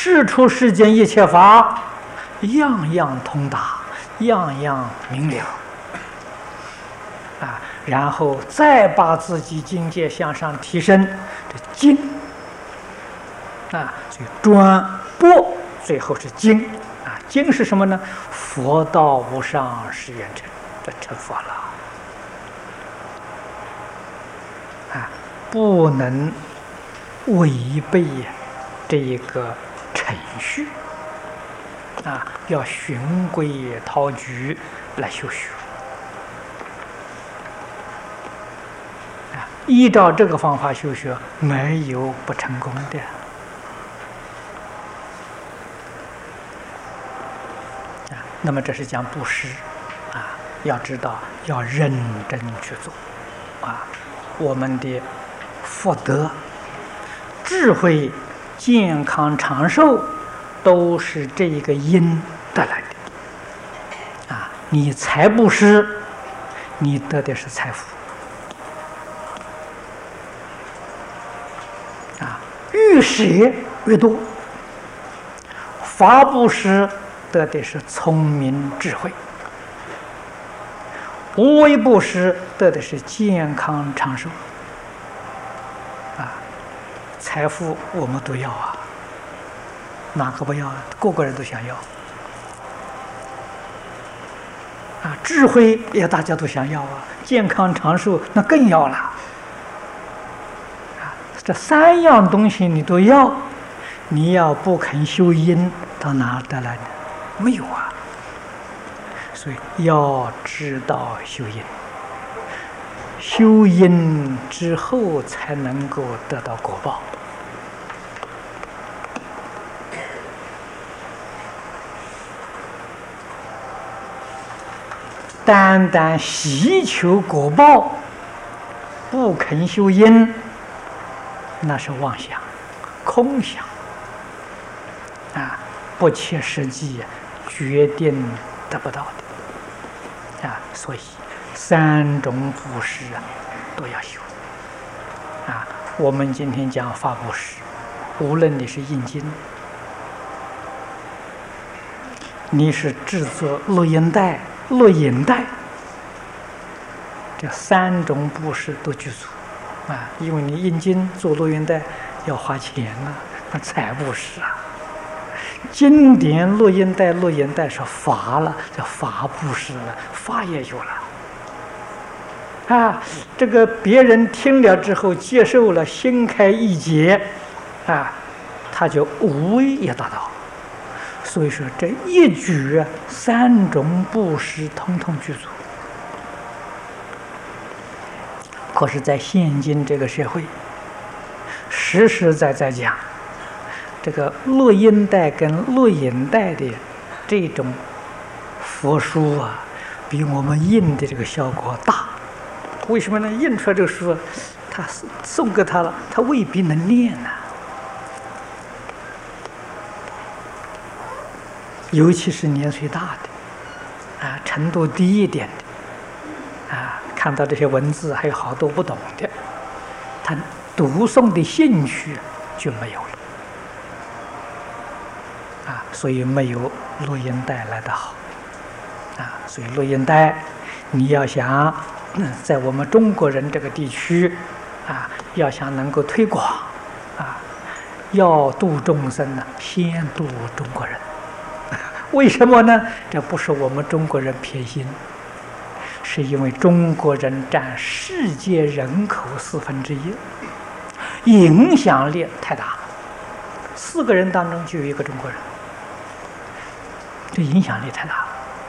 世出世间一切法，样样通达，样样明了。然后再把自己境界向上提升，这精所以转播最后是精精是什么呢？佛道无上誓愿成，这成佛了不能违背这一个程序要循规蹈矩来修学依照这个方法修学，没有不成功的那么这是讲布施要知道要认真去做我们的福德、智慧、健康、长寿，都是这一个因得来的你财布施，你得的是财富越舍越多，法布施得的是聪明智慧，无为布施得的是健康长寿财富我们都要哪个不要？个个人都想要智慧也大家都想要健康长寿那更要了这三样东西你都要，你要不肯修因，到哪得来呢？没有所以要知道修因，修因之后才能够得到果报单单希求果报，不肯修因，那是妄想、空想不切实际，决定得不到的所以三种布施都要修我们今天讲法布施，无论你是印经，你是制作录音带、录影带，这三种布施都具足因为你印经做录音带要花钱那财布施经典录音带、录影带是法了，叫法布施了，法也有了这个别人听了之后接受了，心开意解他就无为也达到。所以说这一举三种布施统统具足。可是在现今这个社会，实实在在讲，这个录音带跟录影带的这种佛书比我们印的这个效果大。为什么呢？印出来这个书他送给他了，他未必能念尤其是年岁大的程度低一点的看到这些文字还有好多不懂的，他读诵的兴趣就没有了所以没有录音带来得好所以录音带你要想在我们中国人这个地区要想能够推广要度众生先度中国人。为什么呢？这不是我们中国人偏心，是因为中国人占世界人口1/4，影响力太大，4个人当中就有1个中国人，这影响力太大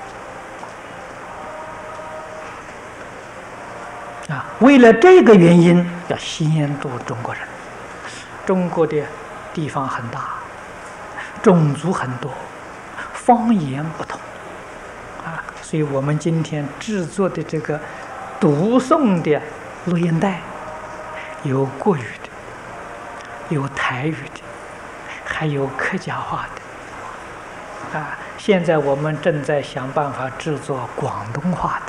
为了这个原因，要先度中国人。中国的地方很大，种族很多，方言不同所以我们今天制作的这个读诵的录音带，有国语的，有台语的，还有客家话的现在我们正在想办法制作广东话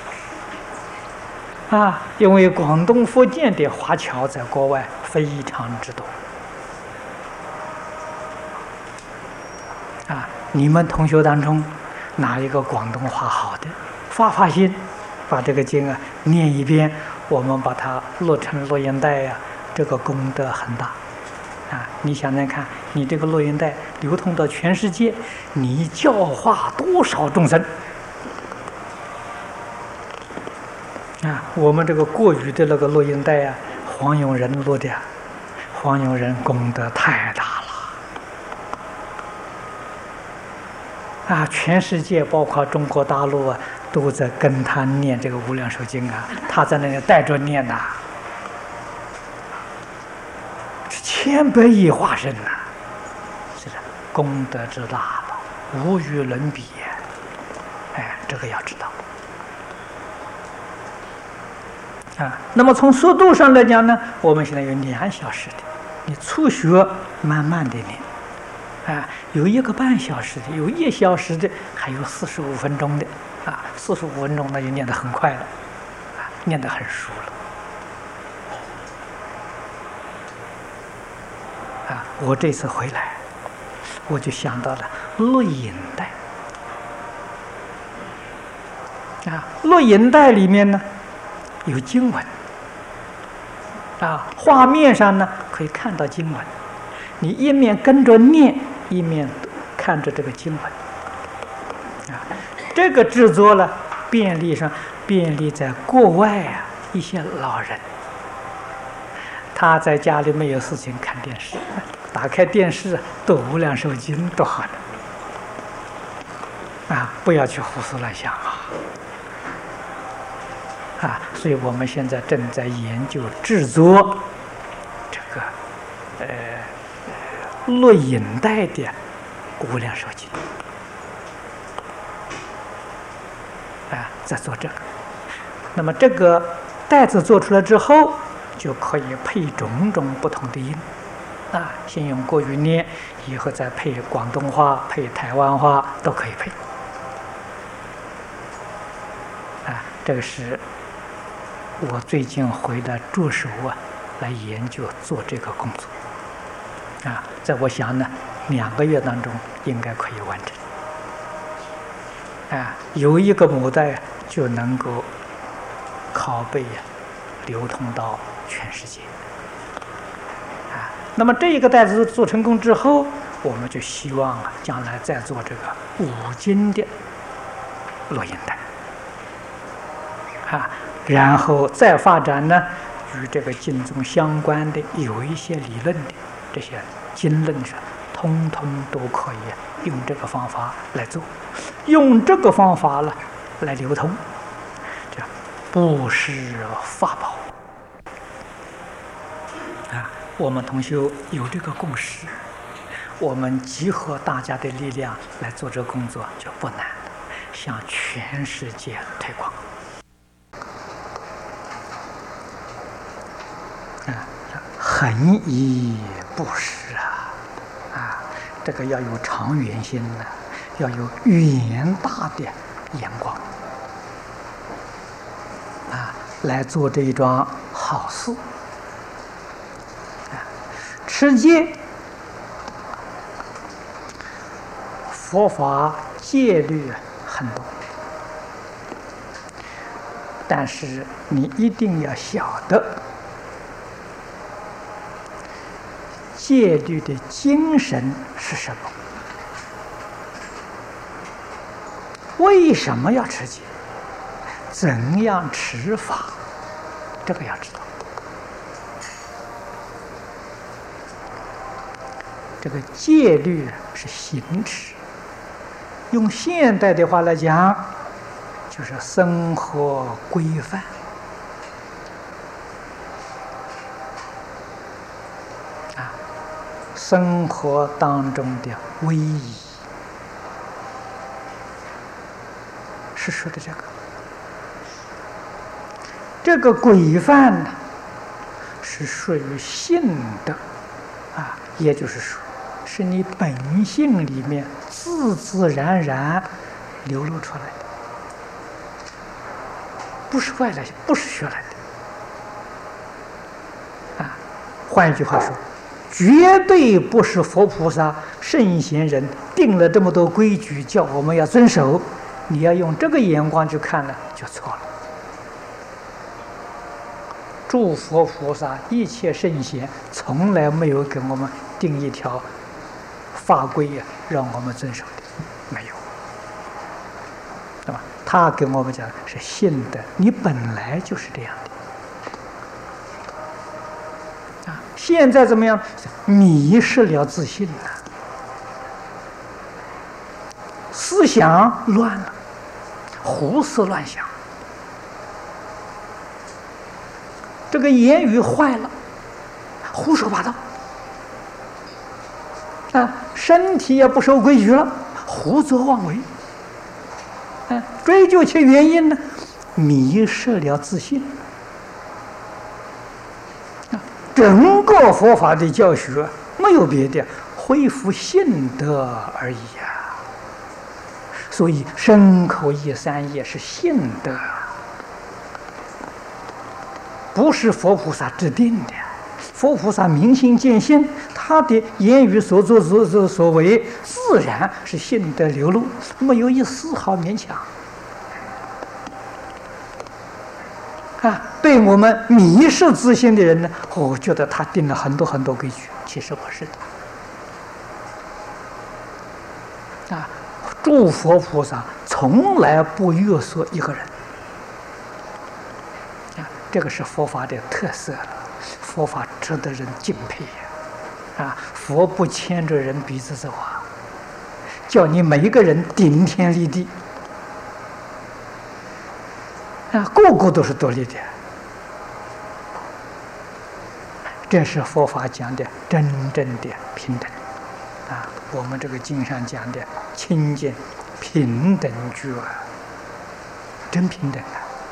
的因为广东、福建的华侨在国外非常之多你们同学当中哪一个广东话好的，发心，把这个经念一遍，我们把它录成录音带这个功德很大。你想想看，你这个录音带流通到全世界，你教化多少众生？我们这个国语的那个录音带黄永仁录的，黄永仁功德太大了全世界包括中国大陆都在跟他念这个无量寿经他在那里带着念千百亿化身是的，功德之大了，无与伦比这个要知道那么从速度上来讲呢，我们现在有2小时的，你初学慢慢的念有1个半小时的，有1小時的，还有45分钟的45分钟那就念得很快了念得很熟了我这次回来我就想到了录影带录影带里面呢有经文画面上呢可以看到经文，你一面跟着念，一面看着这个经文这个制作了便利在国外一些老人，他在家里没有事情看电视，打开电视读无量寿经多好了不要去胡思乱想所以我们现在正在研究制作这个录影带的无量寿经在做这个。那么这个带子做出来之后，就可以配种种不同的音先用国语念，以后再配广东话、配台湾话都可以配这个是我最近回来着手来研究做这个工作在我想呢2个月当中应该可以完成有1个母带就能够拷贝流通到全世界那么这一个带子做成功之后，我们就希望将来再做这个5经的录音带然后再发展呢与这个经宗相关的有一些理论的这些经论上通通都可以用这个方法来做，用这个方法来流通，这不是法宝我们同修有这个共识，我们集合大家的力量来做这个工作就不难了，向全世界推广恒以布施这个要有长远心要有远大的眼光来做这一桩好事持戒，佛法戒律很多，但是你一定要晓得戒律的精神是什么，为什么要持戒，怎样持法，这个要知道。这个戒律是行持，用现代的话来讲，就是生活规范。生活当中的威仪是说的这个。这个规范呢，是属于性德也就是说，是你本性里面自自然然流露出来的，不是外来，不是学来的。换一句话说， 绝对不是佛菩萨、圣贤人定了这么多规矩，叫我们要遵守。你要用这个眼光去看了，就错了。诸佛菩萨、一切圣贤从来没有给我们定一条法规呀，让我们遵守的，没有。对吧？他跟我们讲是信的，你本来就是这样的。现在怎么样？迷失了自信了，思想乱了，胡思乱想，这个言语坏了，胡说八道，身体也不守规矩了，胡作妄为，追究其原因呢，迷失了自信。整个佛法的教学没有别的，恢复信德而已呀。所以身口意三业是信德，不是佛菩萨制定的。佛菩萨明心见性，他的言语所作所为，自然是信德流露，没有一丝毫勉强。对我们迷失自信的人呢，我觉得他定了很多很多规矩，其实不是的。诸佛菩萨从来不约束一个人，这个是佛法的特色，佛法值得人敬佩呀！佛不牵着人鼻子走叫你每一个人顶天立地，个个都是独立的。这是佛法讲的真正的平等我们这个经上讲的清净平等觉真平等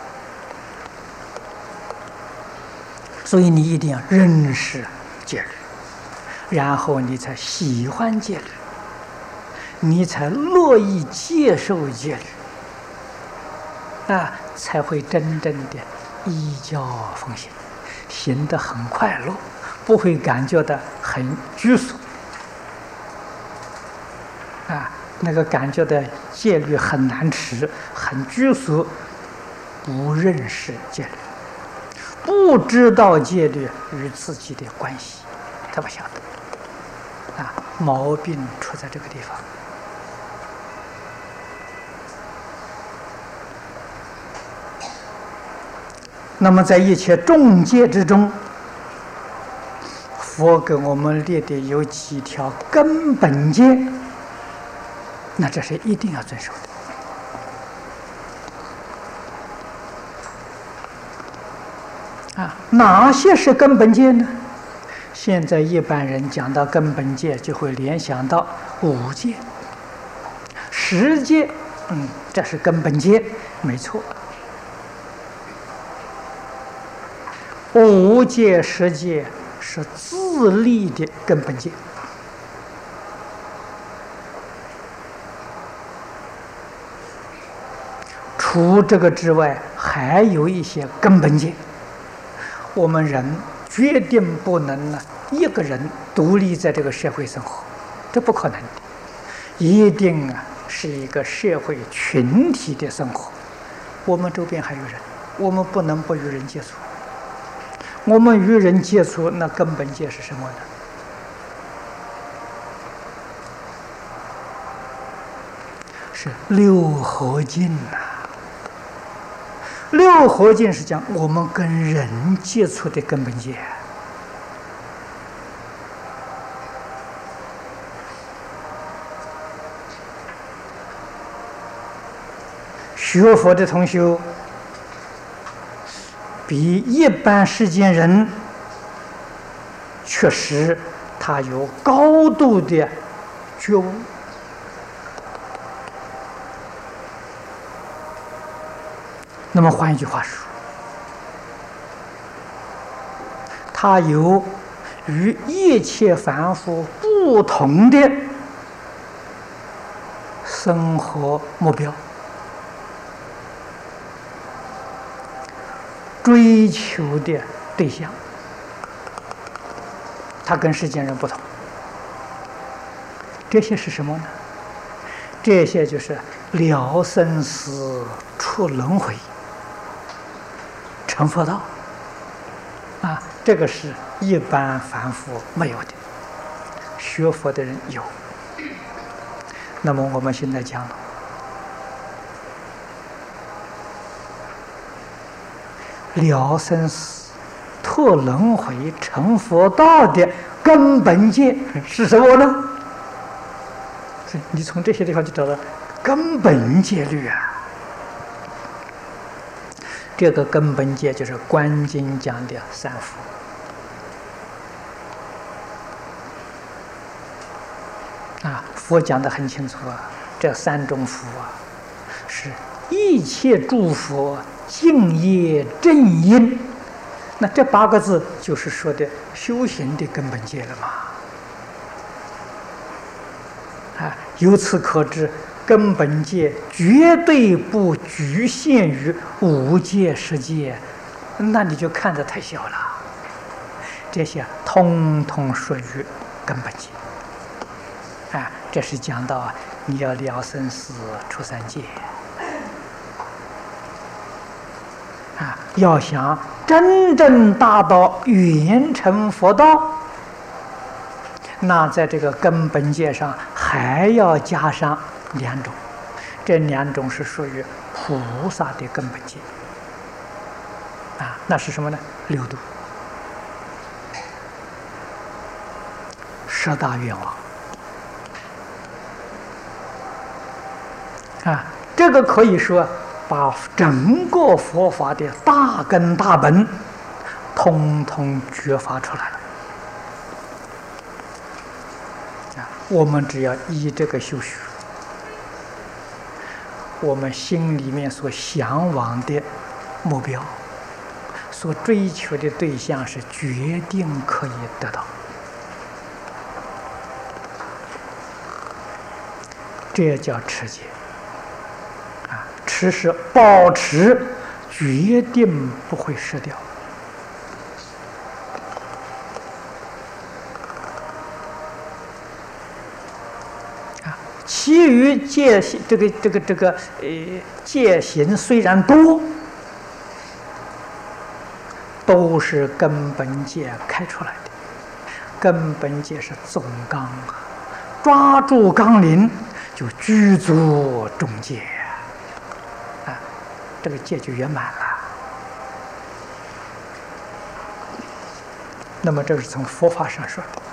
所以你一定要认识戒律，然后你才喜欢戒律，你才乐意接受戒律才会真正的依教奉行，行得很快乐，不会感觉到很拘束那个感觉的戒律很难持，很拘束，不认识戒律，不知道戒律与自己的关系，他不晓得毛病出在这个地方。那么在一切众戒之中，佛给我们列的有几条根本戒，那这是一定要遵守的哪些是根本戒呢？现在一般人讲到根本戒，就会联想到五戒、十戒，这是根本戒，没错。五戒、十戒是自立的根本戒，除这个之外，还有一些根本戒。我们人决定不能一个人独立在这个社会生活，这不可能的，一定是一个社会群体的生活。我们周边还有人，我们不能不与人接触。我们与人接触，那根本戒是什么呢？是六合敬六合敬是讲我们跟人接触的根本戒。学佛的同修比一般世间人确实他有高度的觉悟，那么换一句话说，他有与一切凡夫不同的生活目标，追求的对象他跟世间人不同。这些是什么呢？这些就是了生死、出轮回、成佛道啊！这个是一般凡夫没有的，学佛的人有。那么我们现在讲了，了生死、脱轮回、成佛道的根本戒是什么呢？你从这些地方就找到根本戒律啊。这个根本戒就是《观经》讲的三福啊，佛讲得很清楚啊，这三种福啊，是一切诸佛敬业正因。那这8个字就是说的修行的根本戒了嘛。啊，由此可知，根本戒绝对不局限于5戒10戒，那你就看得太小了。这些通通属于根本戒。啊，这是讲到你要了生死、出三界。啊，要想真正达到圆成佛道，那在这个根本戒上还要加上2种，这2种是属于菩萨的根本戒。啊，那是什么呢？6度、10大愿望。啊，这个可以说把整个佛法的大根大本通通觉发出来了。啊，我们只要依这个修学，我们心里面所向往的目标，所追求的对象是决定可以得到。这叫持戒。持是保持，决定不会失掉。啊，其余戒行戒行虽然多，都是根本戒开出来的。根本戒是总纲啊，抓住纲领就具足众戒。这个戒就圆满了。那么这是从佛法上说的。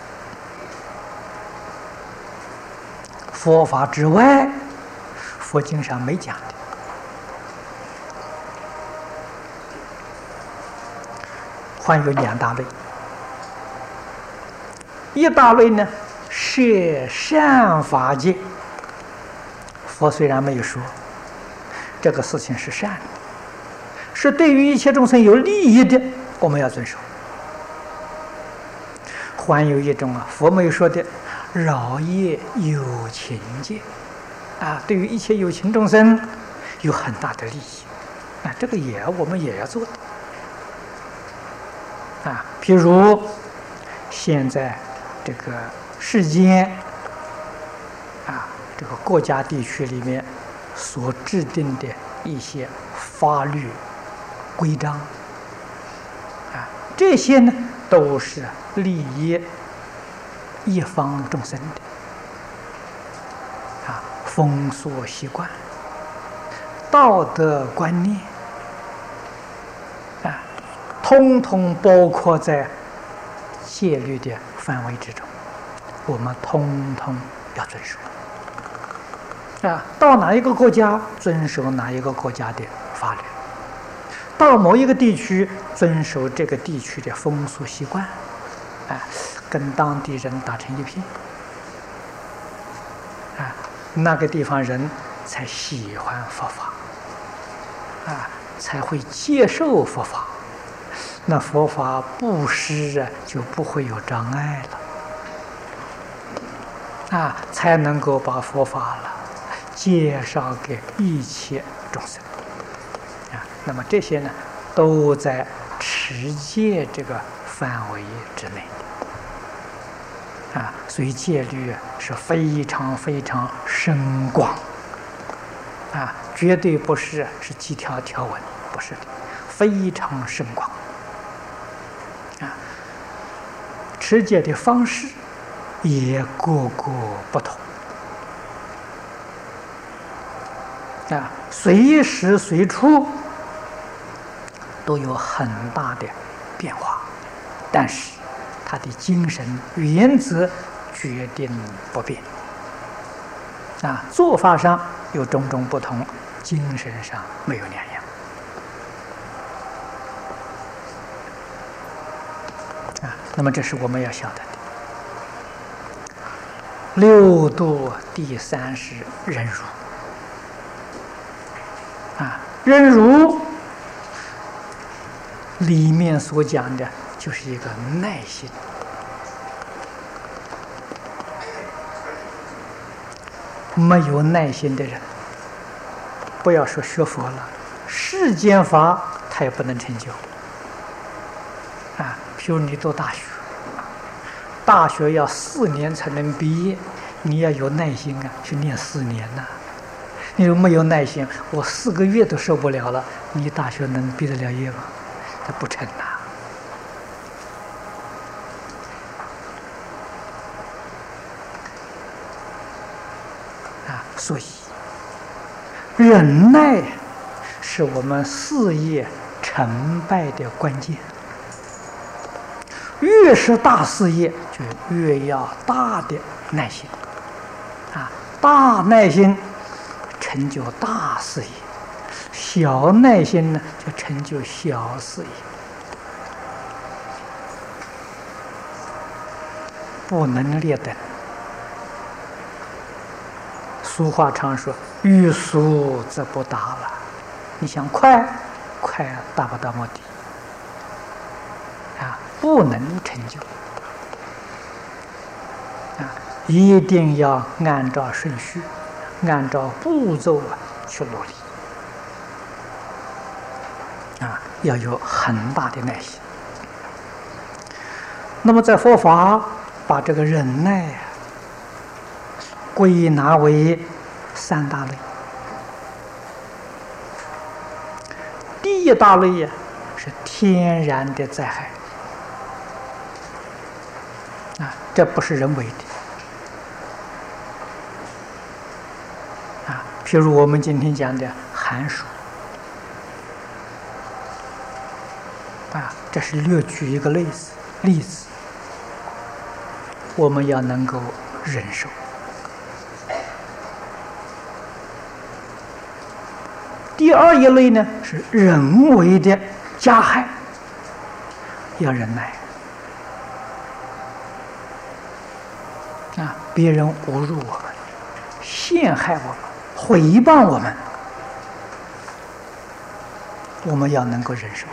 佛法之外，佛经上没讲的。还有2大类。一大类呢，摄善法戒。佛虽然没有说，这个事情是善的，是对于一切众生有利益的，我们要遵守。还有一种啊，佛没有说的饶业有情戒，啊，对于一切有情众生有很大的利益，啊，这个我们也要做的。啊，譬如现在这个世间啊，这个国家地区里面所制定的一些法律规章啊，这些呢都是利益一方众生的啊，风俗习惯、道德观念啊，通通包括在戒律的范围之中，我们通通要遵守。啊，到哪一个国家遵守哪一个国家的法律，到某一个地区遵守这个地区的风俗习惯，啊，跟当地人打成一片，啊，那个地方人才喜欢佛法，啊，才会接受佛法，那佛法布施啊就不会有障碍了，啊，才能够把佛法了介绍给一切众生啊，那么这些呢，都在持戒这个范围之内。 所以戒律是非常非常深广绝对不是几条条文，不是的，非常深广持戒的方式也各个不同随时随处都有很大的变化，但是它的精神原则决定不变做法上有种种不同，精神上没有两样那么这是我们要晓得的。六度第30忍辱忍辱里面所讲的就是一个耐心。没有耐心的人，不要说学佛了，世间法他也不能成就譬如你读大学，大学要4年才能毕业，你要有耐心去念4年你如果没有耐心，我4个月都受不了了，你大学能毕得了业吗？它不成所以忍耐是我们事业成败的关键。越是大事业，就越要大的耐心大耐心成就大事业，小耐心呢就成就小事业。不能劣等。俗话常说欲速则不达了，你想快达不到目的不能成就一定要按照顺序，按照步骤去努力要有很大的耐心。那么在佛法把这个忍耐归纳为3大类。第一大类是天然的灾害这不是人为的譬如我们今天讲的寒暑这是略举一个例子，我们要能够忍受。第二一类呢是人为的加害，要忍耐别人侮辱我们，陷害我们，诽谤我们，我们要能够忍受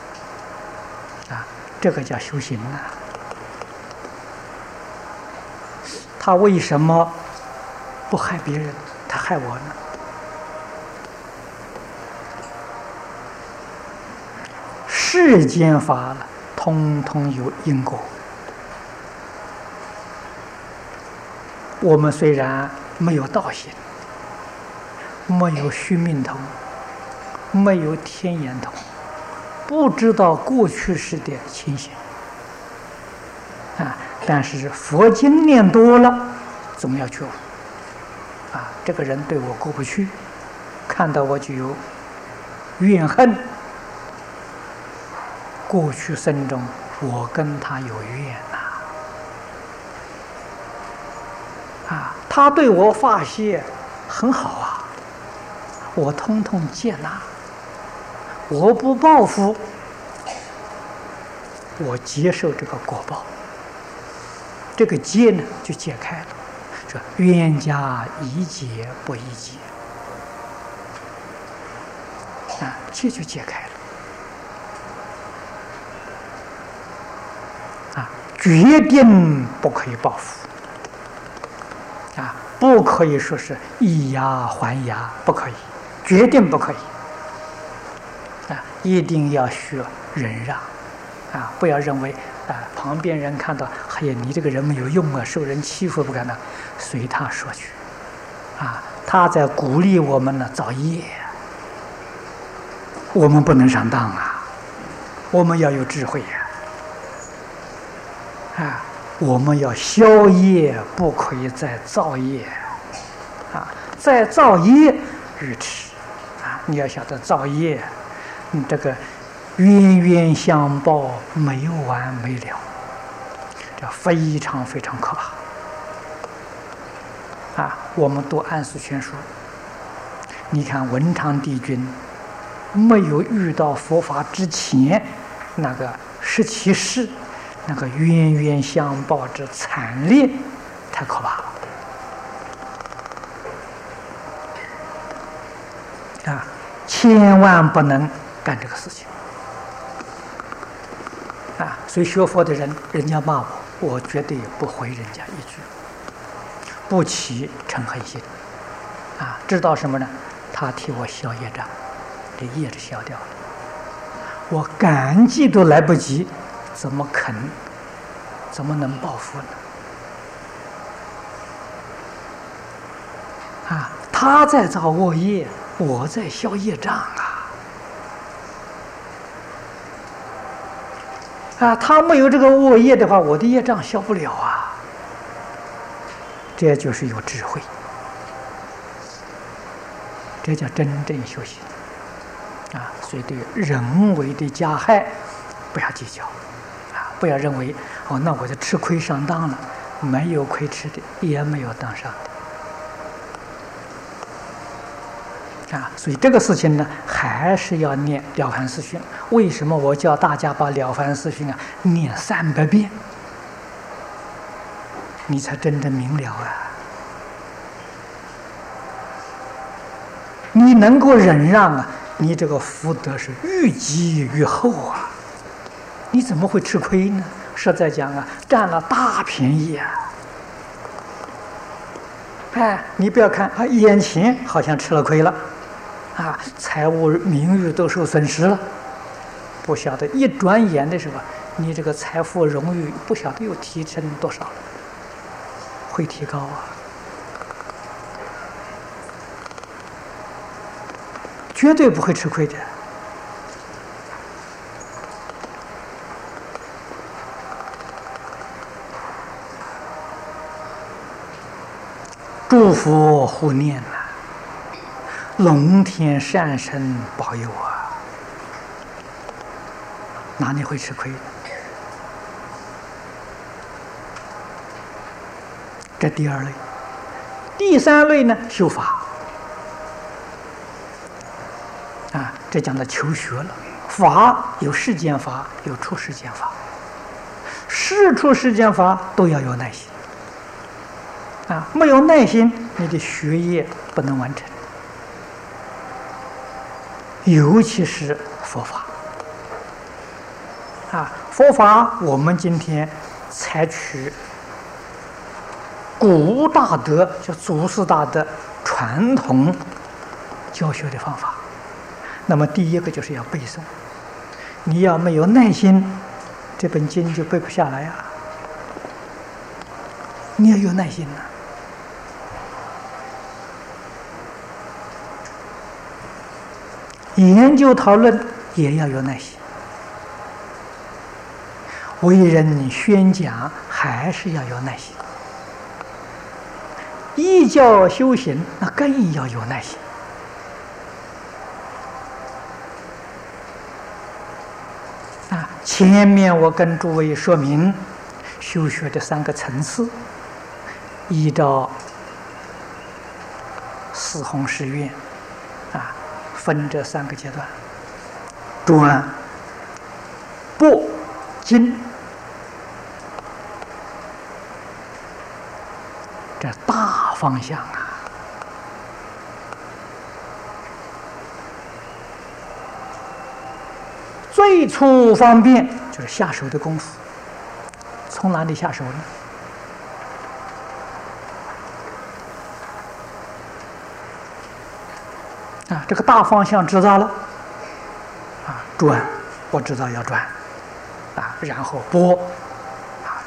这个叫修行他为什么不害别人，他害我呢？世间法了，通通有因果。我们虽然没有道行，没有须命通，没有天眼通，不知道过去世的情形但是佛经念多了，总要觉悟这个人对我过不去，看到我就有怨恨，过去生中我跟他有怨他对我发泄很好我通通接纳，我不报复，我接受这个果报，这个结呢就解开了。说冤家宜解不宜结这就解开了决定不可以报复不可以说是以牙还牙，不可以，决定不可以一定要学忍让不要认为旁边人看到，哎呀，你这个人没有用啊，受人欺负不敢当，随他说去，他在鼓励我们呢造业，我们不能上当啊，我们要有智慧呀，我们要消业，不可以再造业，再造业愚痴，你要晓得造业，你这个冤冤相报没完没了，这非常非常可怕。我们读安史全书，你看文昌帝君没有遇到佛法之前，那个17世那个冤冤相报之惨烈，太可怕了千万不能干这个事情所以学佛的人，人家骂我绝对不回人家一句，不起嗔恨心知道什么呢？他替我消业障，这业就消掉了，我感激都来不及，怎么能报复呢？他在造恶业，我在消业障他没有这个恶业的话，我的业障消不了这就是有智慧，这叫真正修行所以对人为的加害不要计较不要认为那我就吃亏上当了，没有亏吃的，也没有当上的所以这个事情呢，还是要念了凡四训。为什么我叫大家把了凡四训念300遍，你才真正明了你能够忍让你这个福德是愈积愈厚你怎么会吃亏呢？实在讲占了大便宜你不要看眼前好像吃了亏了财务名誉都受损失了，不晓得一转眼的时候，你这个财富荣誉不晓得又提升多少了，会提高绝对不会吃亏的。祝福护念龙天善神保佑哪里会吃亏？这第2类。第3类呢，修法这讲到求学了。法有世间法，有出世间法，世出世间法都要有耐心没有耐心，你的学业不能完成，尤其是佛法佛法我们今天采取古大德，叫祖师大德传统教学的方法。那么第一个就是要背诵，你要没有耐心，这本经就背不下来你要有耐心研究讨论也要有耐心，为人宣讲还是要有耐心，依教修行那更要有耐心前面我跟诸位说明修学的3个层次，依照四弘誓愿分这3个阶段：专、博、精。这大方向最初方便就是下手的功夫。从哪里下手呢？这个大方向知道了专，我知道要专然后博，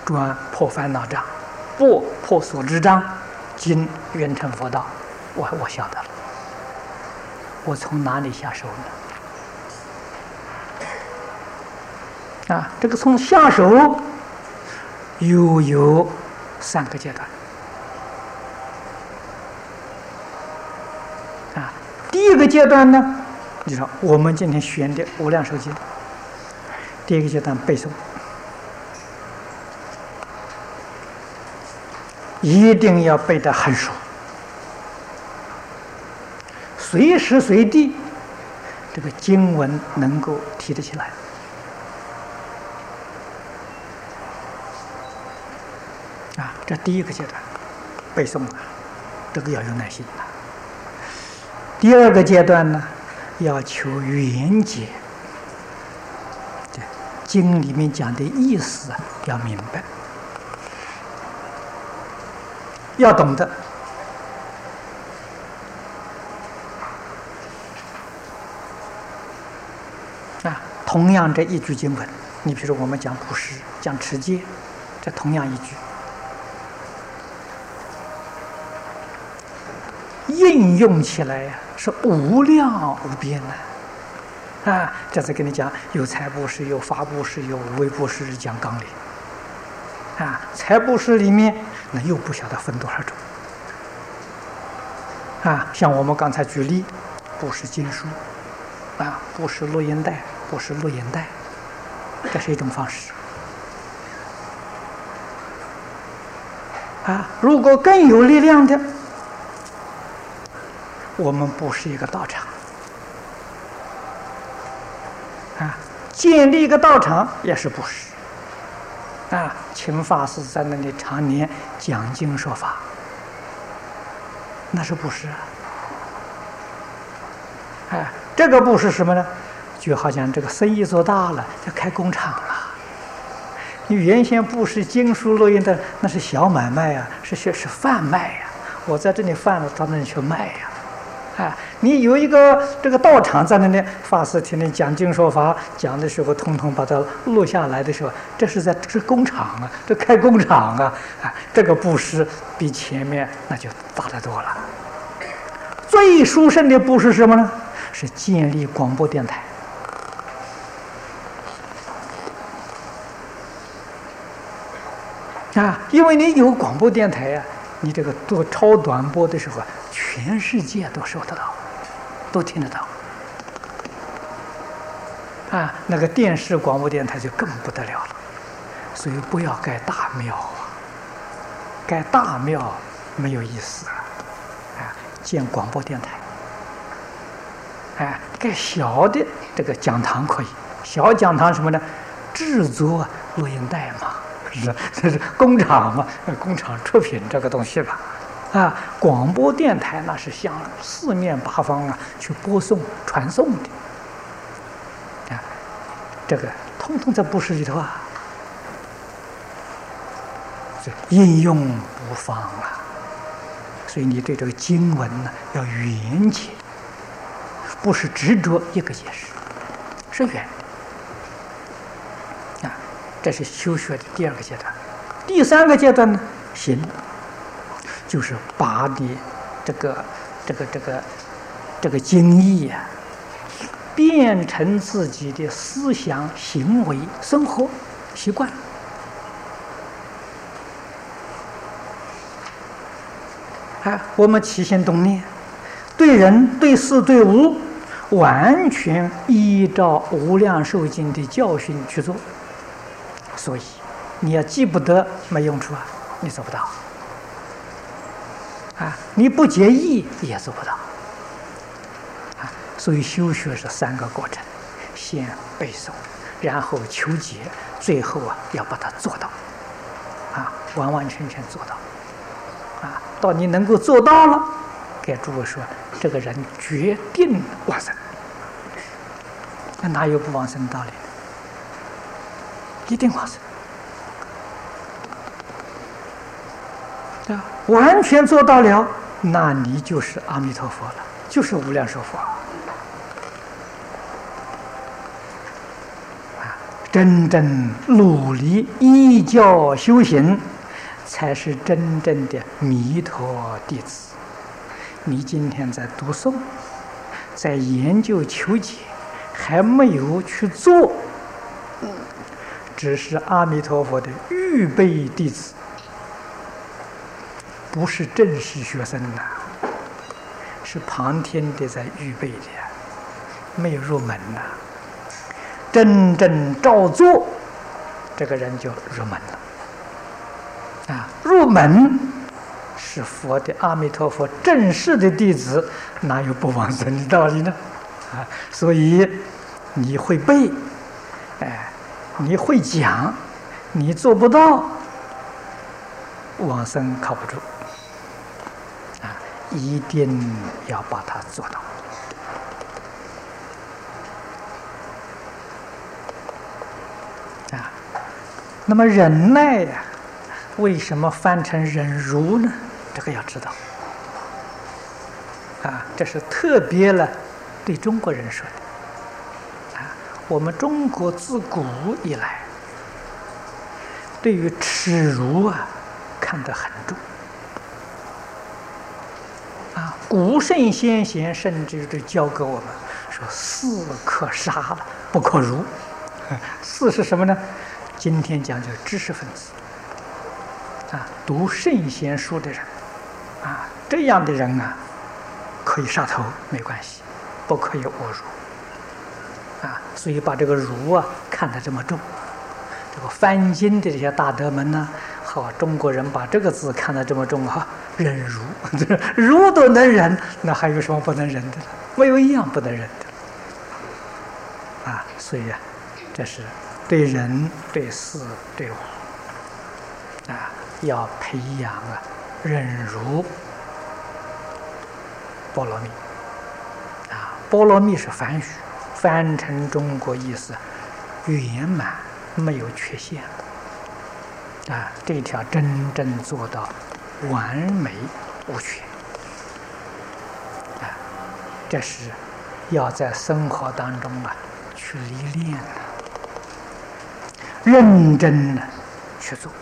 专破烦恼障，不破所知障，今圆成佛道。我晓得了，我从哪里下手呢？啊，这个从下手又有3个阶段。啊，第一个阶段呢，你说我们今天学的《无量寿经》，第一个阶段背诵，一定要背得很熟，随时随地这个经文能够提得起来。啊，这第一个阶段背诵啊，这个要有耐心的。第二个阶段呢，要求圆解，对经里面讲的意思啊，要明白，要懂得。啊，同样这一句经文，你比如说我们讲布施、讲持戒，这同样一句，应用起来呀，是无量无边的。啊，这次跟你讲，有财布施，有法布施，有无为布施，讲纲领。啊，财布施里面那又不晓得分多少种。啊，像我们刚才举例，布施经书，啊，布施录音带，布施录音带，这是一种方式。啊，如果更有力量的，我们布施一个道场。啊，建立一个道场也是布施。啊，请法师在那里常年讲经说法，那是布施啊。哎，这个布施什么呢？就好像这个生意做大了，就开工厂了。你原先布施经书录音的，那是小买卖呀，是贩卖呀。我在这里贩了，到那里去卖呀。啊，你有一个这个道场在那里，法师天天讲经说法，讲的时候统统把它录下来的时候，这是工厂啊，这开工厂啊，啊，这个布施比前面那就大得多了。最殊胜的布施是什么呢？是建立广播电台。啊，因为你有广播电台呀，你这个做超短波的时候，全世界都收得到，都听得到。啊，那个电视广播电台就更不得了了。所以不要盖大庙啊，盖大庙没有意思啊。啊，建广播电台。哎，盖小的这个讲堂可以，小讲堂什么呢？制作录音带嘛。这是工厂嘛？工厂出品这个东西吧，啊，广播电台那是向四面八方啊去播送、传送的，啊，这个通通在布施里头啊，应用不放啊。所以你对这个经文呢要圆解，不是执着一个解释，是圆。这是修学的第二个阶段。第三个阶段呢，行，就是把你这个经义啊，变成自己的思想、行为、生活习惯。啊，我们起心动念，对人、对事、对物，完全依照《无量寿经》的教训去做。所以你要记不得没用处啊，你做不到啊，你不结义也做不到啊。所以修学是3个过程，先背诵，然后求解，最后啊要把它做到啊，完完全全做到啊。到你能够做到了，给诸位说，这个人决定往生，那哪有不往生的道理？一定往生啊！完全做到了，那你就是阿弥陀佛了，就是无量寿佛啊！ 真正努力依教修行，才是真正的弥陀弟子。你今天在读诵，在研究求解，还没有去做，只是阿弥陀佛的预备弟子，不是正式学生呐，是旁天的在预备的，没有入门呐。真正照做，这个人就入门了。入门是佛的阿弥陀佛正式的弟子，哪有不往生的道理呢？所以你会背，你会讲，你做不到，往生靠不住。一定要把它做到。那么忍耐呀，为什么翻成忍辱呢？这个要知道。这是特别了对中国人说的。我们中国自古以来，对于耻辱看得很重。古圣先贤甚至就教给我们说：“士可杀了，不可辱。”士是什么呢？今天讲究知识分子，读圣贤书的人，这样的人可以杀头没关系，不可以侮辱，所以把这个辱看得这么重。这个翻经的这些大德们呢，中国人把这个字看得这么重忍辱，辱都能忍，那还有什么不能忍的？没有一样不能忍的。所以这是对人、对事、对物，要培养忍辱波罗蜜。波罗蜜是梵语，翻成中国意思圆满，没有缺陷。这条真正做到完美无缺。这是要在生活当中去历练认真去做。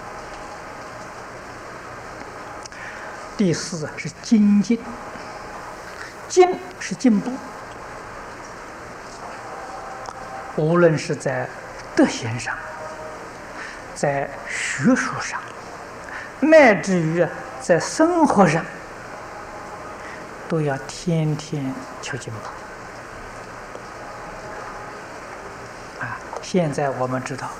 第四是精进，进是进步，无论是在德行上，在学术上，乃至于在生活上，都要天天求进步。现在我们知道，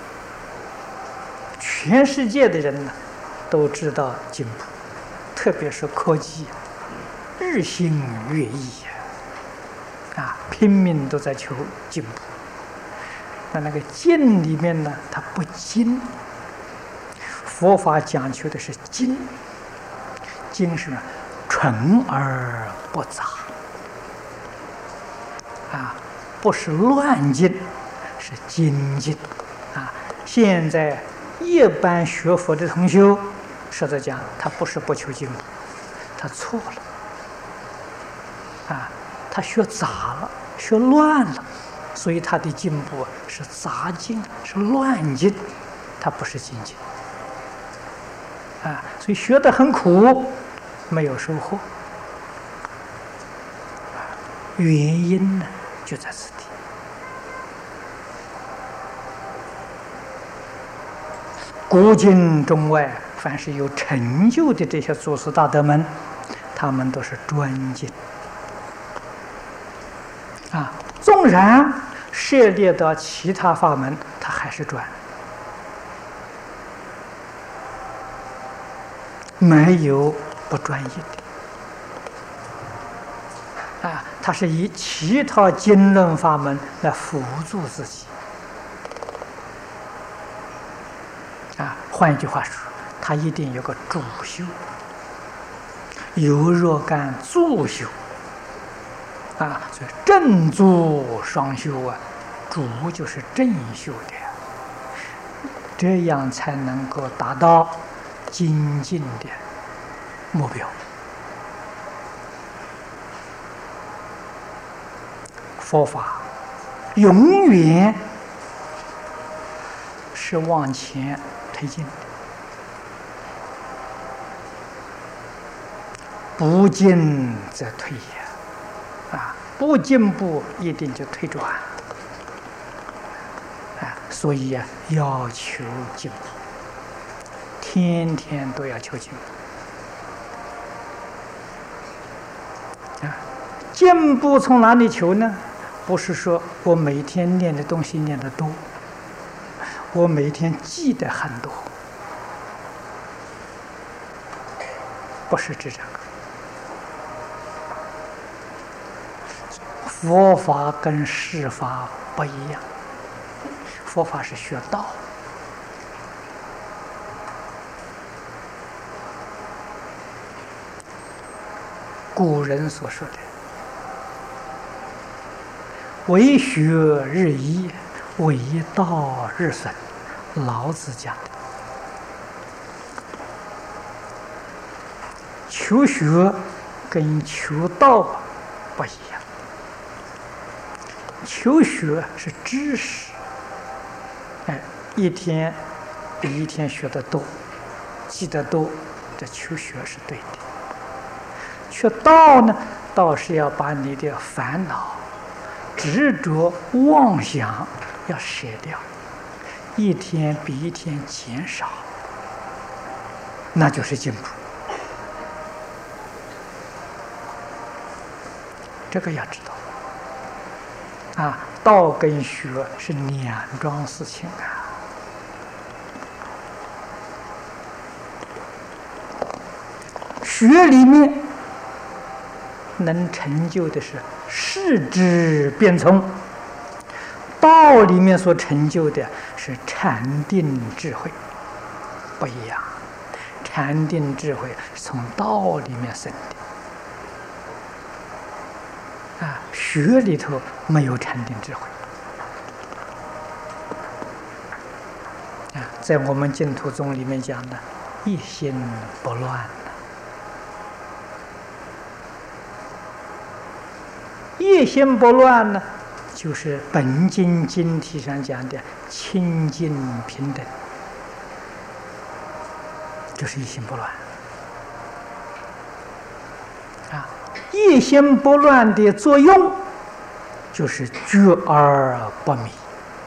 全世界的人都知道进步，特别是科技日新月异拼命都在求进步。那个进里面呢，它不精。佛法讲求的是精，精是纯而不杂不是乱进，是精进现在一般学佛的同修，实在讲，他不是不求进步，他错了他学杂了，学乱了，所以他的进步是杂进，是乱进，他不是精进所以学得很苦，没有收获。原因呢，就在此地。古今中外，凡是有成就的这些祖师大德们，他们都是专精纵然涉猎到其他法门，他还是专，没有不专一的他是以其他经论法门来辅助自己换一句话说，他一定有个主修，有若干助修所以正助双修主就是正修的，这样才能够达到精进的目标。佛法永远是往前推进的，不进则退也。不进步一定就退转。所以要求进步，天天都要求进步。进步从哪里求呢？不是说我每天念的东西念得多，我每天记得很多，不是指这个。佛法跟世法不一样，佛法是学道。古人所说的“为学日益，为道日损”，老子讲的。求学跟求道不一样，求学是知识，一天比一天学得多，记得多，这求学是对的。学道呢，道是要把你的烦恼、执着、妄想要舍掉，一天比一天减少，那就是进步。这个要知道道跟学是两桩事情学里面能成就的是视之变聪，道里面所成就的是禅定智慧，不一样。禅定智慧是从道里面生的。学里头没有禅定智慧。在我们净土宗里面讲的一心不乱，一心不乱呢，就是本经经题上讲的清净平等，就是一心不乱。一心不乱的作用就是觉而不迷。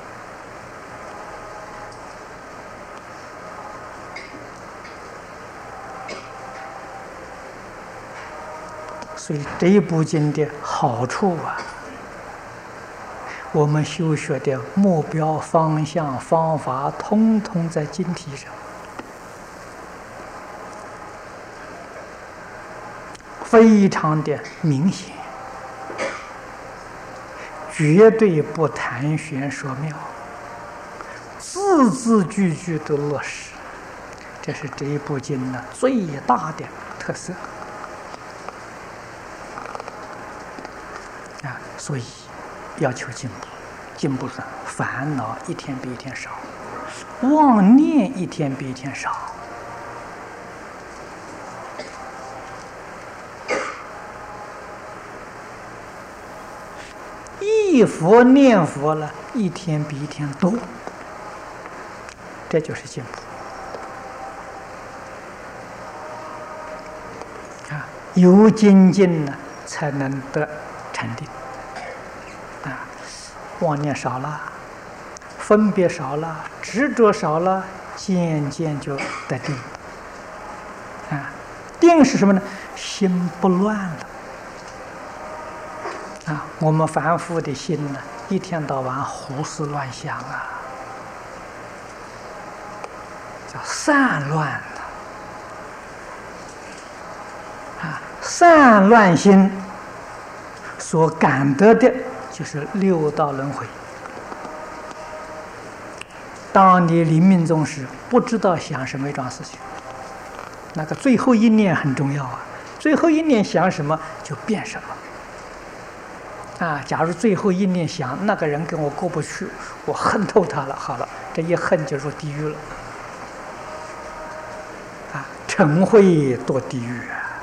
所以这一部经的好处我们修学的目标、方向、方法，通通在经题上，非常的明显，绝对不谈玄说妙，字字句句都落实，这是这一部经的最大的特色所以要求进步，进步是烦恼一天比一天少，妄念一天比一天少。忆佛念佛了，一天比一天多，这就是进步有精进呢，才能得禅定妄念少了，分别少了，执着少了，渐渐就得定定是什么呢？心不乱了我们凡夫的心呢，一天到晚胡思乱想叫散乱散乱心所感得的就是六道轮回。当你临命终时，不知道想什么一桩事情，那个最后一念很重要最后一念想什么就变什么假如最后一念想那个人跟我过不去，我恨透他了，好了，这一恨就入地狱了嗔恚堕地狱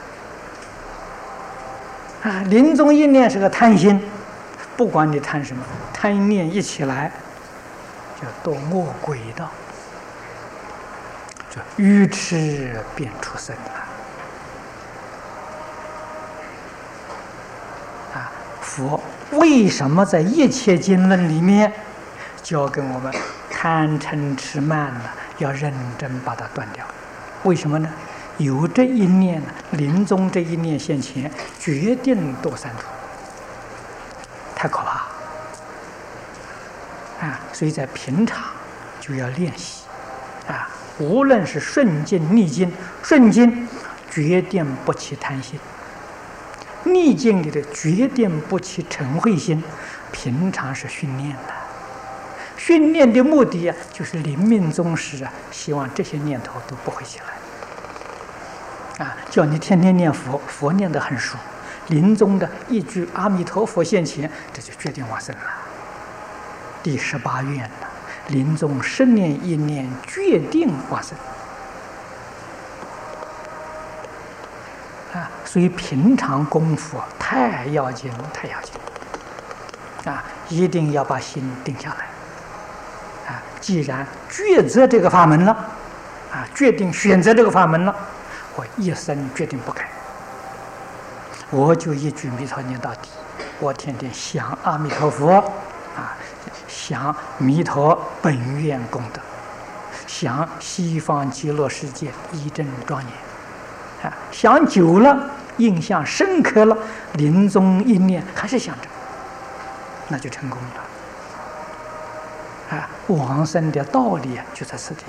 临终一念是个贪心，不管你贪什么，贪念一起来就堕恶鬼道这愚痴变出生了。佛为什么在一切经论里面教给我们贪嗔痴慢呢？要认真把它断掉。为什么呢？有这一念呢，临终这一念现前，决定堕三途，太可怕啊！所以在平常就要练习啊，无论是顺境逆境，顺境决定不起贪心，逆境里的决定不起嗔恚心。平常是训练的，训练的目的啊，就是临命终时啊，希望这些念头都不会起来。叫你天天念佛，佛念得很熟，临终的一句阿弥陀佛现前，这就决定往生了。第18愿呢，临终10念1念，决定往生。所以平常功夫太要紧，太要紧一定要把心定下来既然抉择这个法门了决定选择这个法门了，我一生决定不改，我就一句弥陀念到底，我天天想阿弥陀佛想弥陀本愿功德，想西方极乐世界一真庄严想久了，印象深刻了，临终一念还是想着，那就成功了往生的道理就在此地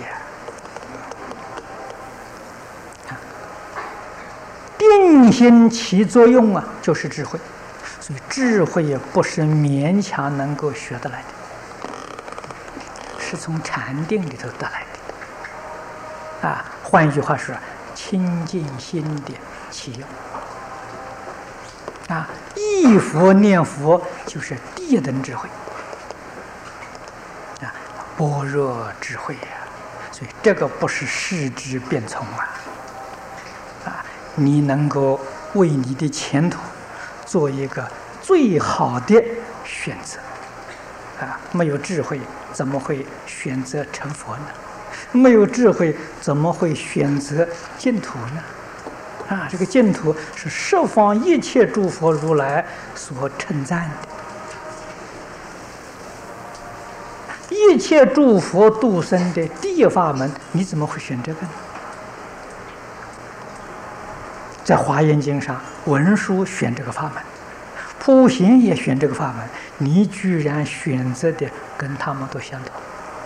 定心起作用就是智慧，所以智慧也不是勉强能够学得来的，是从禅定里头得来的换一句话说，清净心的起用忆佛念佛就是第一等智慧般若智慧所以这个不是世智变聪你能够为你的前途做一个最好的选择没有智慧怎么会选择成佛呢？没有智慧怎么会选择净土呢？这个净土是十方一切诸佛如来所称赞的，一切诸佛度生的第一法门，你怎么会选这个呢？在华严经上，文殊选这个法门，普贤也选这个法门，你居然选择的跟他们都相同，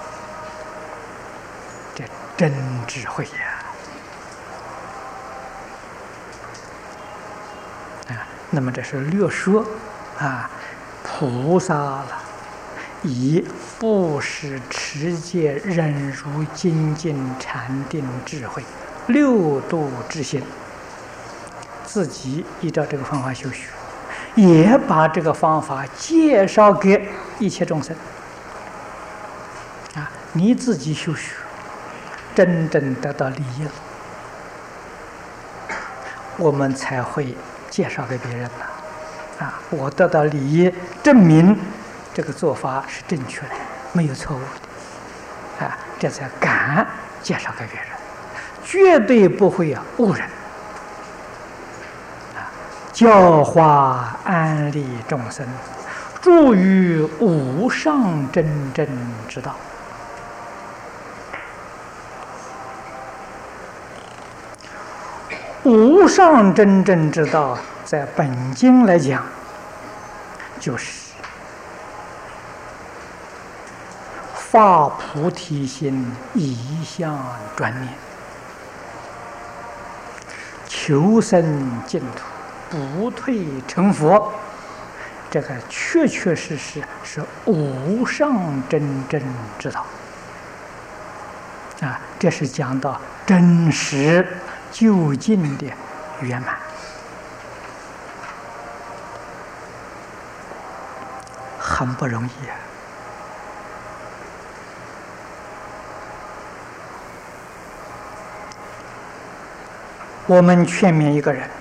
这真智慧那么这是略说菩萨了，以布施、持戒、忍辱、精进、禅定、智慧6度之心，自己依照这个方法修学，也把这个方法介绍给一切众生你自己修学，真正得到利益了，我们才会介绍给别人我得到利益，证明这个做法是正确的，没有错误的这才敢介绍给别人，绝对不会误人教化安利众生，助于无上真正之道。无上真正之道，在本经来讲，就是发菩提心，一向专念，求生净土，不退成佛。这个确确实实是无上真正之道这是讲到真实究竟的圆满，很不容易我们劝勉一个人，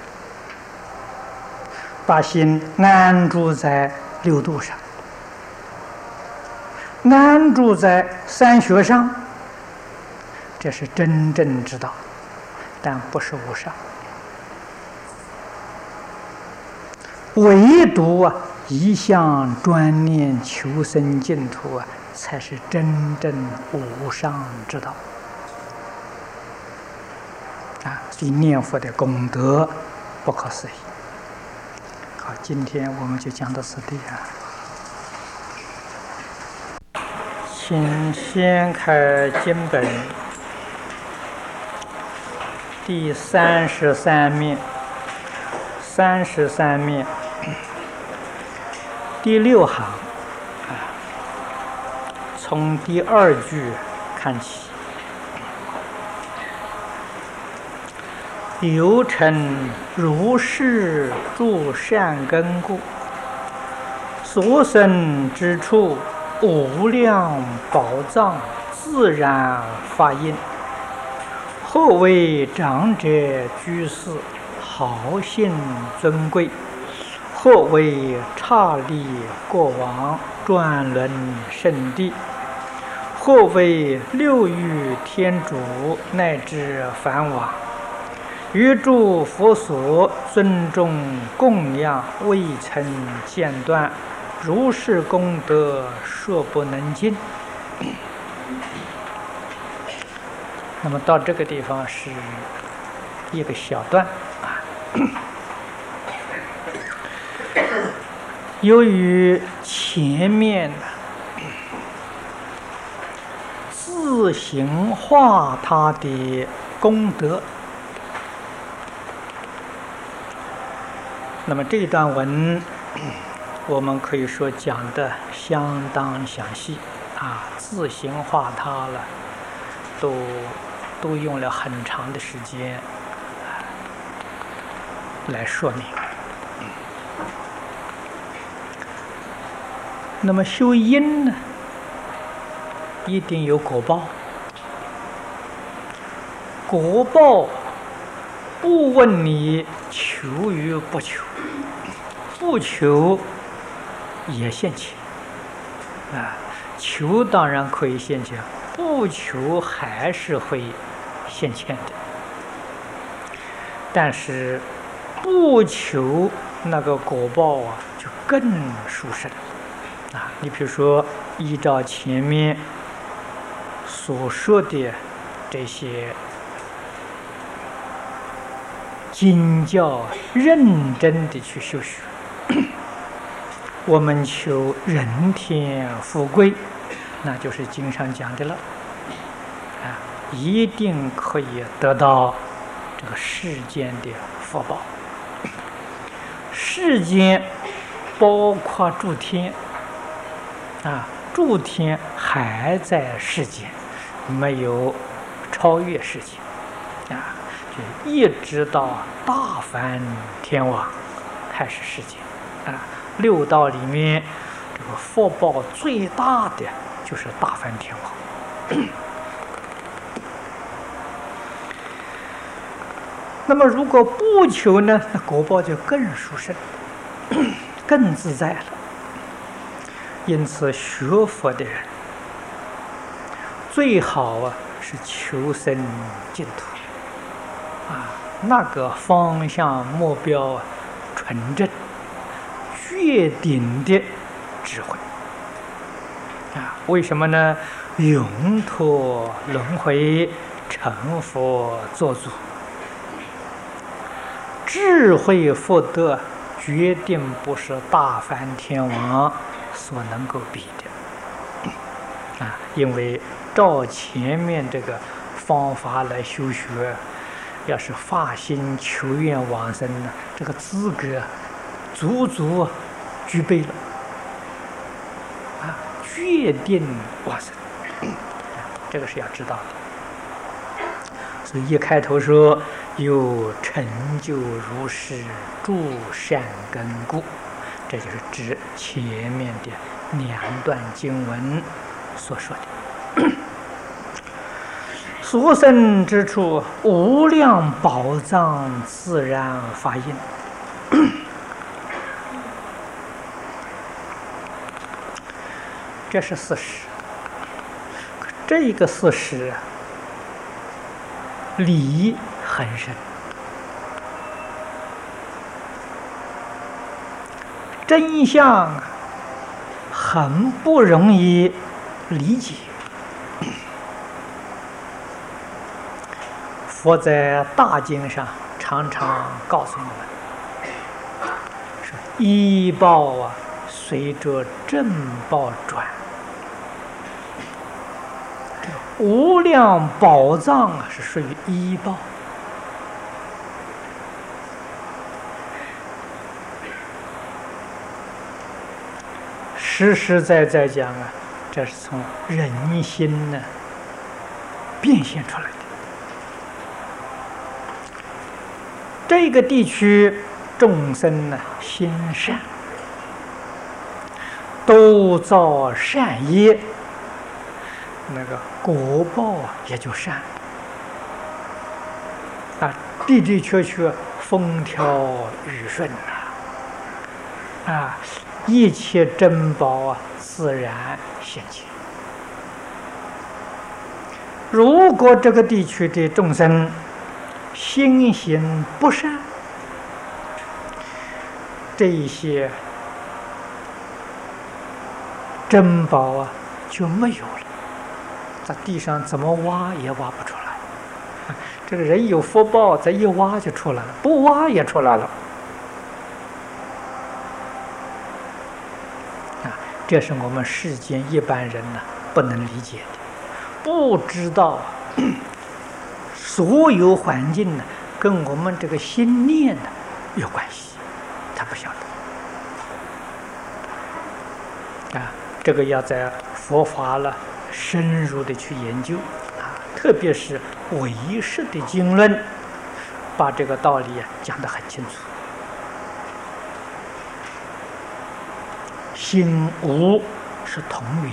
把心安住在6度上，安住在3学上， 这是真正之道，但不是无上。唯独一向专念求生净土才是真正无上之道。所以念佛的功德不可思议。好，今天我们就讲到此地请先开经本第33面，33面第6行，从第2句看起。由成如是诸善根故，所生之处无量宝藏自然发应。或为长者居士豪信尊贵，或为刹利国王转轮圣地，或为六欲天主乃至梵王，于诸佛所尊重供养未曾间断，如是功德说不能尽。那么到这个地方是一个小段由于前面自行化他的功德，那么这段文我们可以说讲的相当详细自行化他了，都用了很长的时间来说明。那么修因呢，一定有果报，果报不问你求与不求，不求也现前求当然可以现前，不求还是会现前的。但是不求那个果报就更殊胜你比如说依照前面所说的这些经教，认真的去修学，我们求人天富贵，那就是经上讲的了一定可以得到这个世间的福报。世间包括诸天诸天还在世间，没有超越世间就一直到大梵天王还是世间六道里面这个福报最大的就是大梵天王那么如果不求呢，那果报就更殊胜更自在了。因此学佛的人最好是求生净土那个方向目标纯正决定的智慧为什么呢？永脱轮回，成佛作主，智慧福德决定不是大梵天王所能够比的因为照前面这个方法来修学，要是发心求愿往生呢，这个资格足具备了决定往生这个是要知道的。所以一开头说有成就如是诸善根故，这就是指前面的2段经文所说的所生之处无量宝藏自然发应这是事实。这个事实理很深，真相很不容易理解。佛在大经上常常告诉我们，说依报啊，随着正报转。无量宝藏啊，是属于依报。实实在在讲啊，这是从人心呢变现出来的。这个地区众生呢心善，都造善业，那个果报啊也就善啊，的的确确风调雨顺啊，一切珍宝啊自然现前。如果这个地区的众生心行不善，这一些珍宝啊就没有了，在地上怎么挖也挖不出来。这个人有福报，再一挖就出来了，不挖也出来了。这是我们世间一般人呢不能理解的，不知道所有环境呢跟我们这个心念呢有关系，他不晓得这个要在佛法了深入的去研究特别是唯识的经论，把这个道理讲得很清楚。心无是同源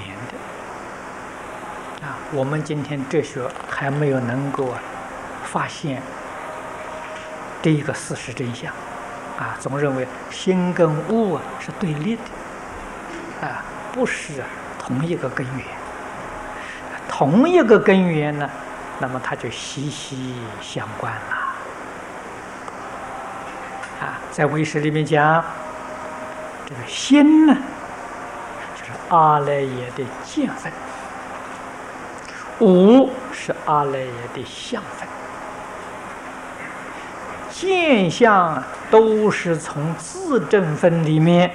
的我们今天哲学还没有能够发现这一个事实真相总认为心跟物是对立的不是同一个根源。同一个根源呢，那么它就息息相关了在唯识里面讲，这个心呢就是阿赖耶的见分，无是阿赖耶的相分，现象都是从自证分里面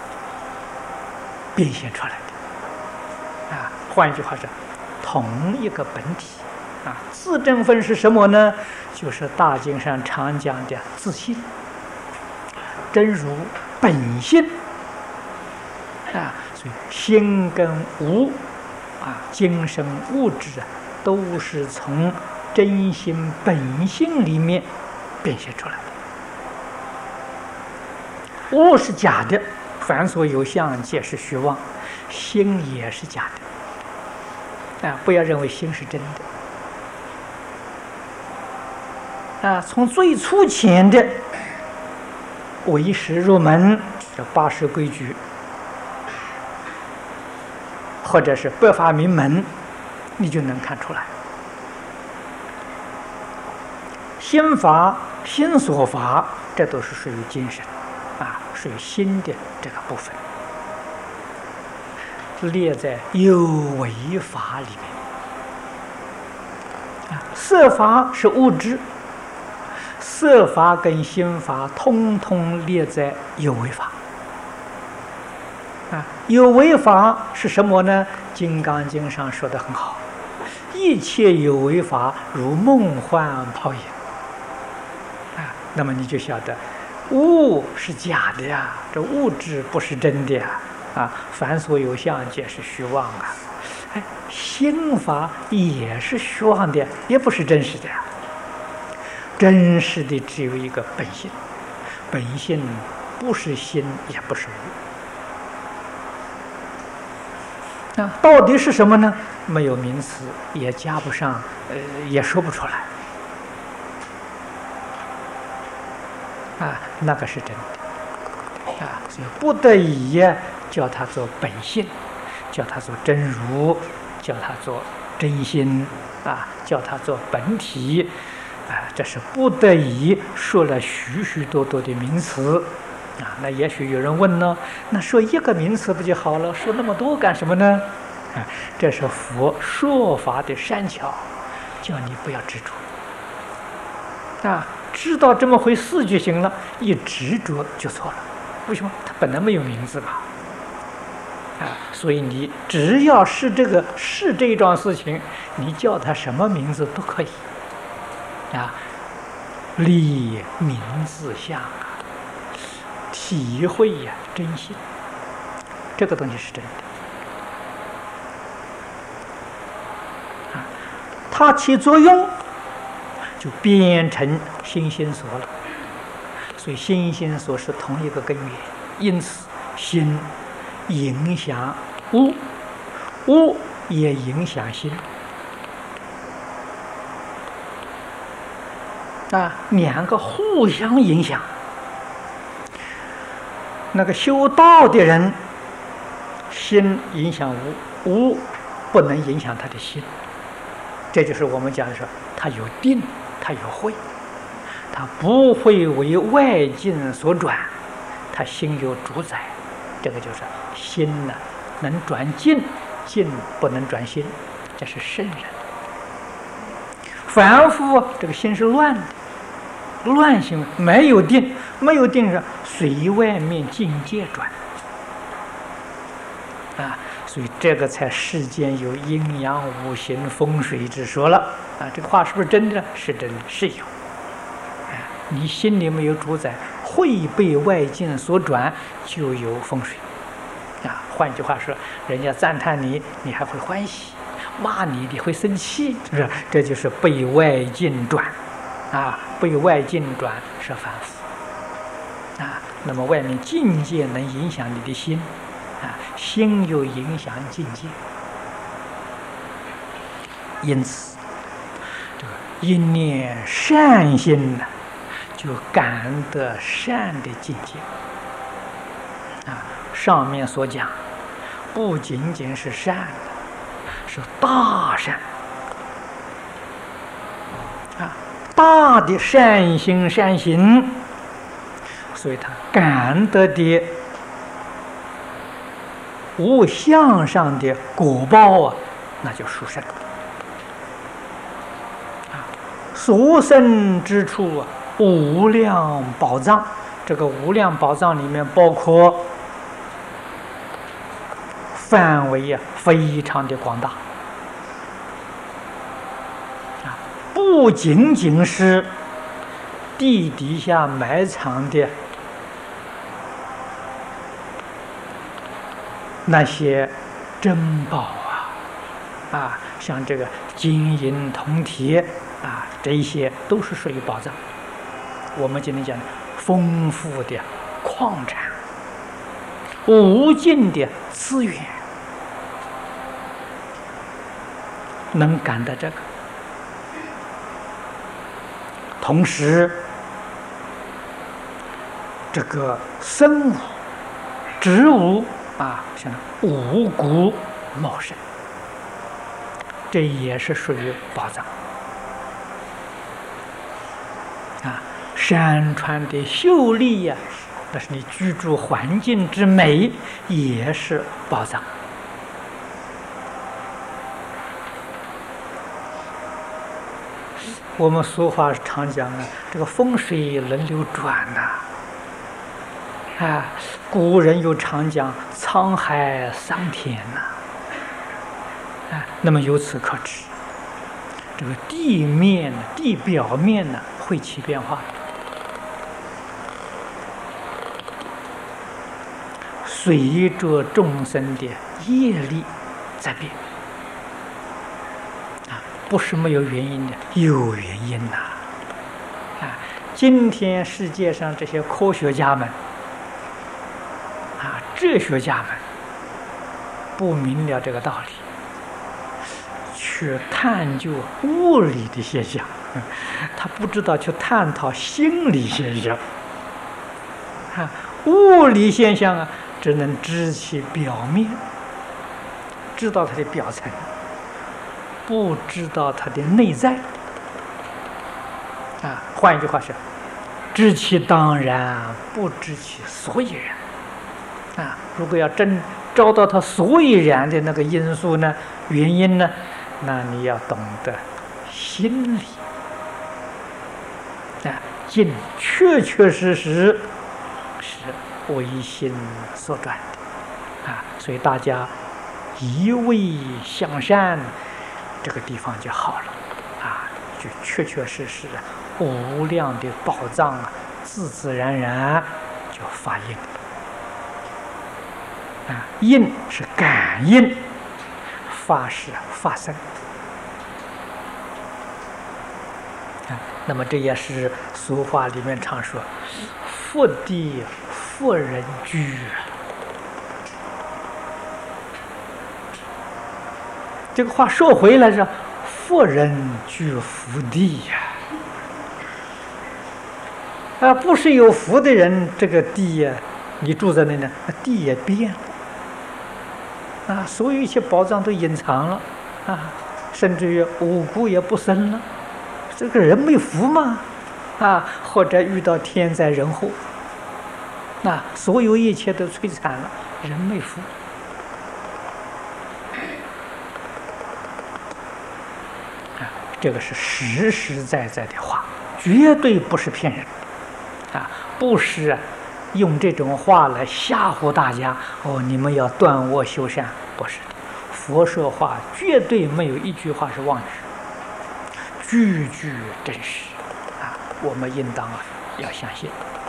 变现出来的换一句话说，同一个本体自证分是什么呢？就是大经上常讲的自性，真如本性所以心跟无精神物质都是从真心本性里面变现出来的。物是假的，凡所有相，皆是虚妄，心也是假的不要认为心是真的从最粗浅的唯识入门，这80规矩，或者是百法明门，你就能看出来。心法、心所法，这都是属于精神属于心的这个部分，列在有为法里面色法是物质，色法跟心法通通列在有为法有为法是什么呢？金刚经上说得很好，一切有为法如梦幻泡影那么你就晓得物是假的呀，这物质不是真的呀凡所有相，皆是虚妄心法也是虚妄的，也不是真实的呀。真实的只有一个本性，本性不是心，也不是物到底是什么呢？没有名词，也加不上也说不出来那个是真的所以不得已叫它做本性，叫它做真如，叫它做真心叫它做本体这是不得已说了许许多多的名词那也许有人问呢，那说一个名词不就好了？说那么多干什么呢？这是佛说法的善巧，叫你不要执着知道这么回事就行了，一执着就错了。为什么？它本来没有名字嘛所以你只要是这一桩事情，你叫它什么名字都可以立名字相体会真心，这个东西是真的它起作用就变成心心所了。所以心心所是同一个根源，因此心影响物，物也影响心两个互相影响。那个修道的人，心影响物，物不能影响他的心。这就是我们讲的说，他有定，他有慧，他不会为外境所转，他心有主宰。这个就是心能转境，境不能转心，这是圣人。凡夫这个心是乱的，乱心没有定，没有定是随外面境界转所以这个才世间有阴阳五行风水之说了这个话是不是真的？是真的，是有你心里没有主宰，会被外境所转，就有风水换句话说，人家赞叹你，你还会欢喜；骂你，你会生气，是不是？这就是被外境转被外境转是凡夫那么外面境界能影响你的心心又影响境界，因此这个一念善心就感得善的境界上面所讲不仅仅是善的，是大善大的善心善行，所以他感得的无相上的果报那就殊胜殊胜之处无量宝藏。这个无量宝藏里面包括范围非常的广大不仅仅是地底下埋藏的那些珍宝像这个金银铜铁这一些都是属于宝藏。我们今天讲丰富的矿产，无尽的资源，能感得这个。同时这个生物植物像五谷茂盛，这也是属于宝藏山川的秀丽那是你居住环境之美，也是宝藏。我们俗话常讲这个风水轮流转古人又常讲沧海桑田那么由此可知，这个地面地表面会起变化，随着众生的业力在变不是没有原因的，有原因今天世界上这些科学家们哲学家们不明了这个道理，去探究物理的现象，他不知道去探讨心理现象物理现象只能知其表面，知道它的表层，不知道它的内在换一句话是，知其当然，不知其所以然。如果要真找到它所以然的那个因素呢、原因呢，那你要懂得心理。境确确实实是唯心所转的所以大家一味向善，这个地方就好了就确确实实无量的宝藏自自然然就发应了应是感应，发是发生那么这也是俗话里面常说福地福人居这个话说回来是福人居福地不是有福的人，这个地你住在那呢，地也变了所有一切宝藏都隐藏了甚至于五谷也不生了。这个人没福嘛或者遇到天灾人祸所有一切都摧残了，人没福这个是实实在在的话，绝对不是骗人不是用这种话来吓唬大家你们要断恶修善，不是的。佛说话绝对没有一句话是妄语，句句真实我们应当要相信。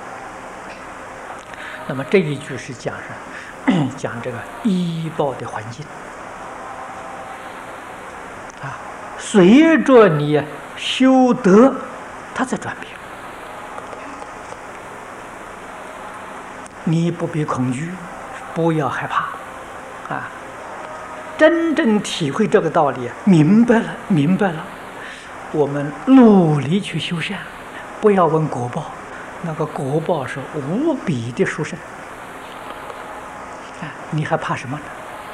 那么这一句是讲这个依报的环境随着你修德，它在转变。你不必恐惧，不要害怕真正体会这个道理，明白了，我们努力去修善，不要问果报，那个果报是无比的殊胜你还怕什么呢？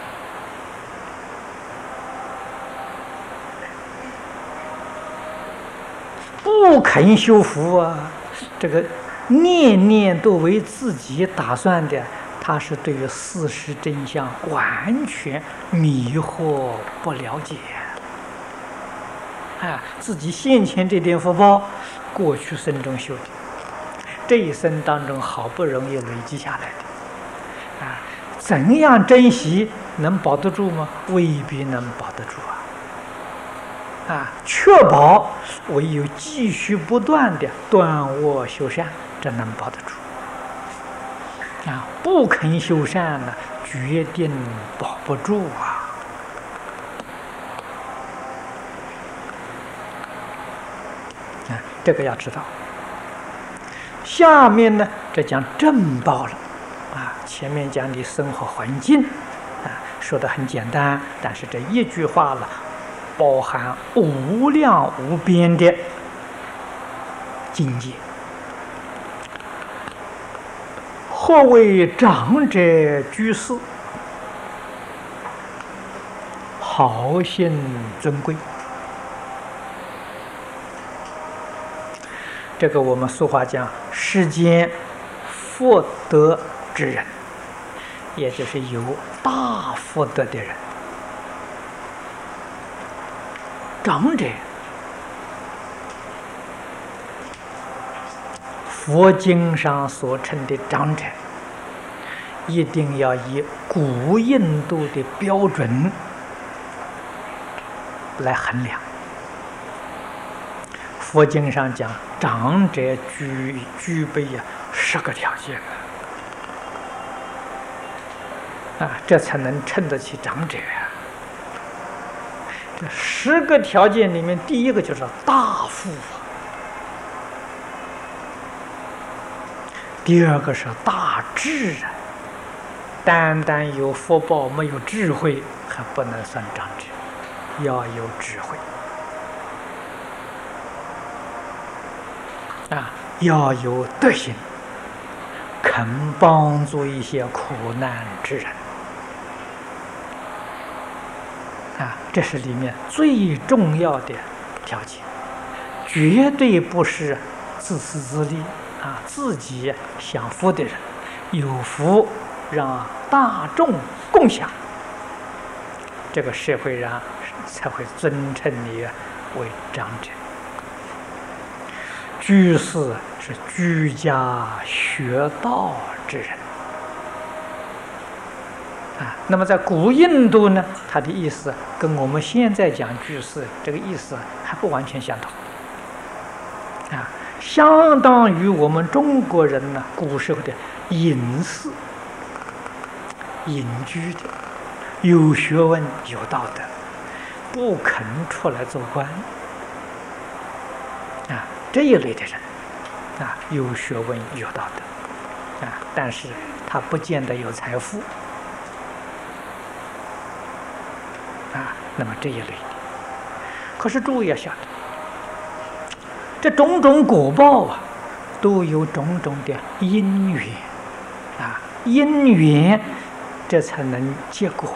不肯修福这个念念都为自己打算的，他是对于事实真相完全迷惑不了解自己先前这点福报，过去生中修的，这一生当中好不容易累积下来的怎样珍惜，能保得住吗？未必能保得住确保唯有继续不断的断恶修善，这能保得住不肯修善呢，决定保不住这个要知道。下面呢，这讲正报了前面讲你生活环境说的很简单，但是这一句话了，包含无量无边的境界。何谓长者居士？好心尊贵。这个我们俗话讲，世间福德之人，也就是有大福德的人。长者，佛经上所称的长者，一定要以古印度的标准来衡量。佛经上讲，长者具备10个条件这才能称得起长者这10个条件里面，第一个就是大富第二个是大智单单有福报没有智慧还不能算长者，要有智慧要有德行，肯帮助一些苦难之人这是里面最重要的条件，绝对不是自私自利自己享福的人，有福让大众共享，这个社会上才会尊称你为长者。居士是居家学道之人那么在古印度呢，它的意思跟我们现在讲居士这个意思还不完全相同相当于我们中国人呢古时候的隐士、隐居的，有学问有道德，不肯出来做官这一类的人有学问有道德但是他不见得有财富那么这一类的，可是诸位要晓得，这种种果报都有种种的因缘因缘这才能结果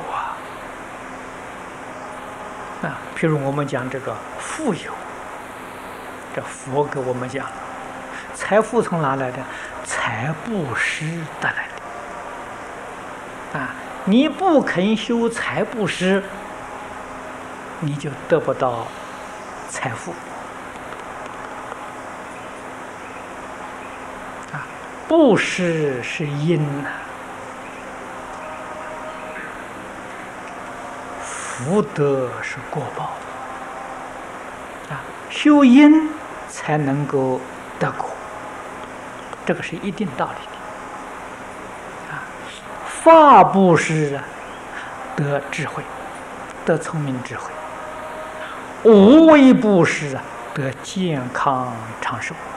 譬如我们讲这个富有，这佛给我们讲，财富从哪来的？财布施得来的你不肯修财布施，你就得不到财富布施是因福德是果报修因才能够得果，这个是一定道理的法布施得智慧，得聪明智慧；无为布施得健康长寿。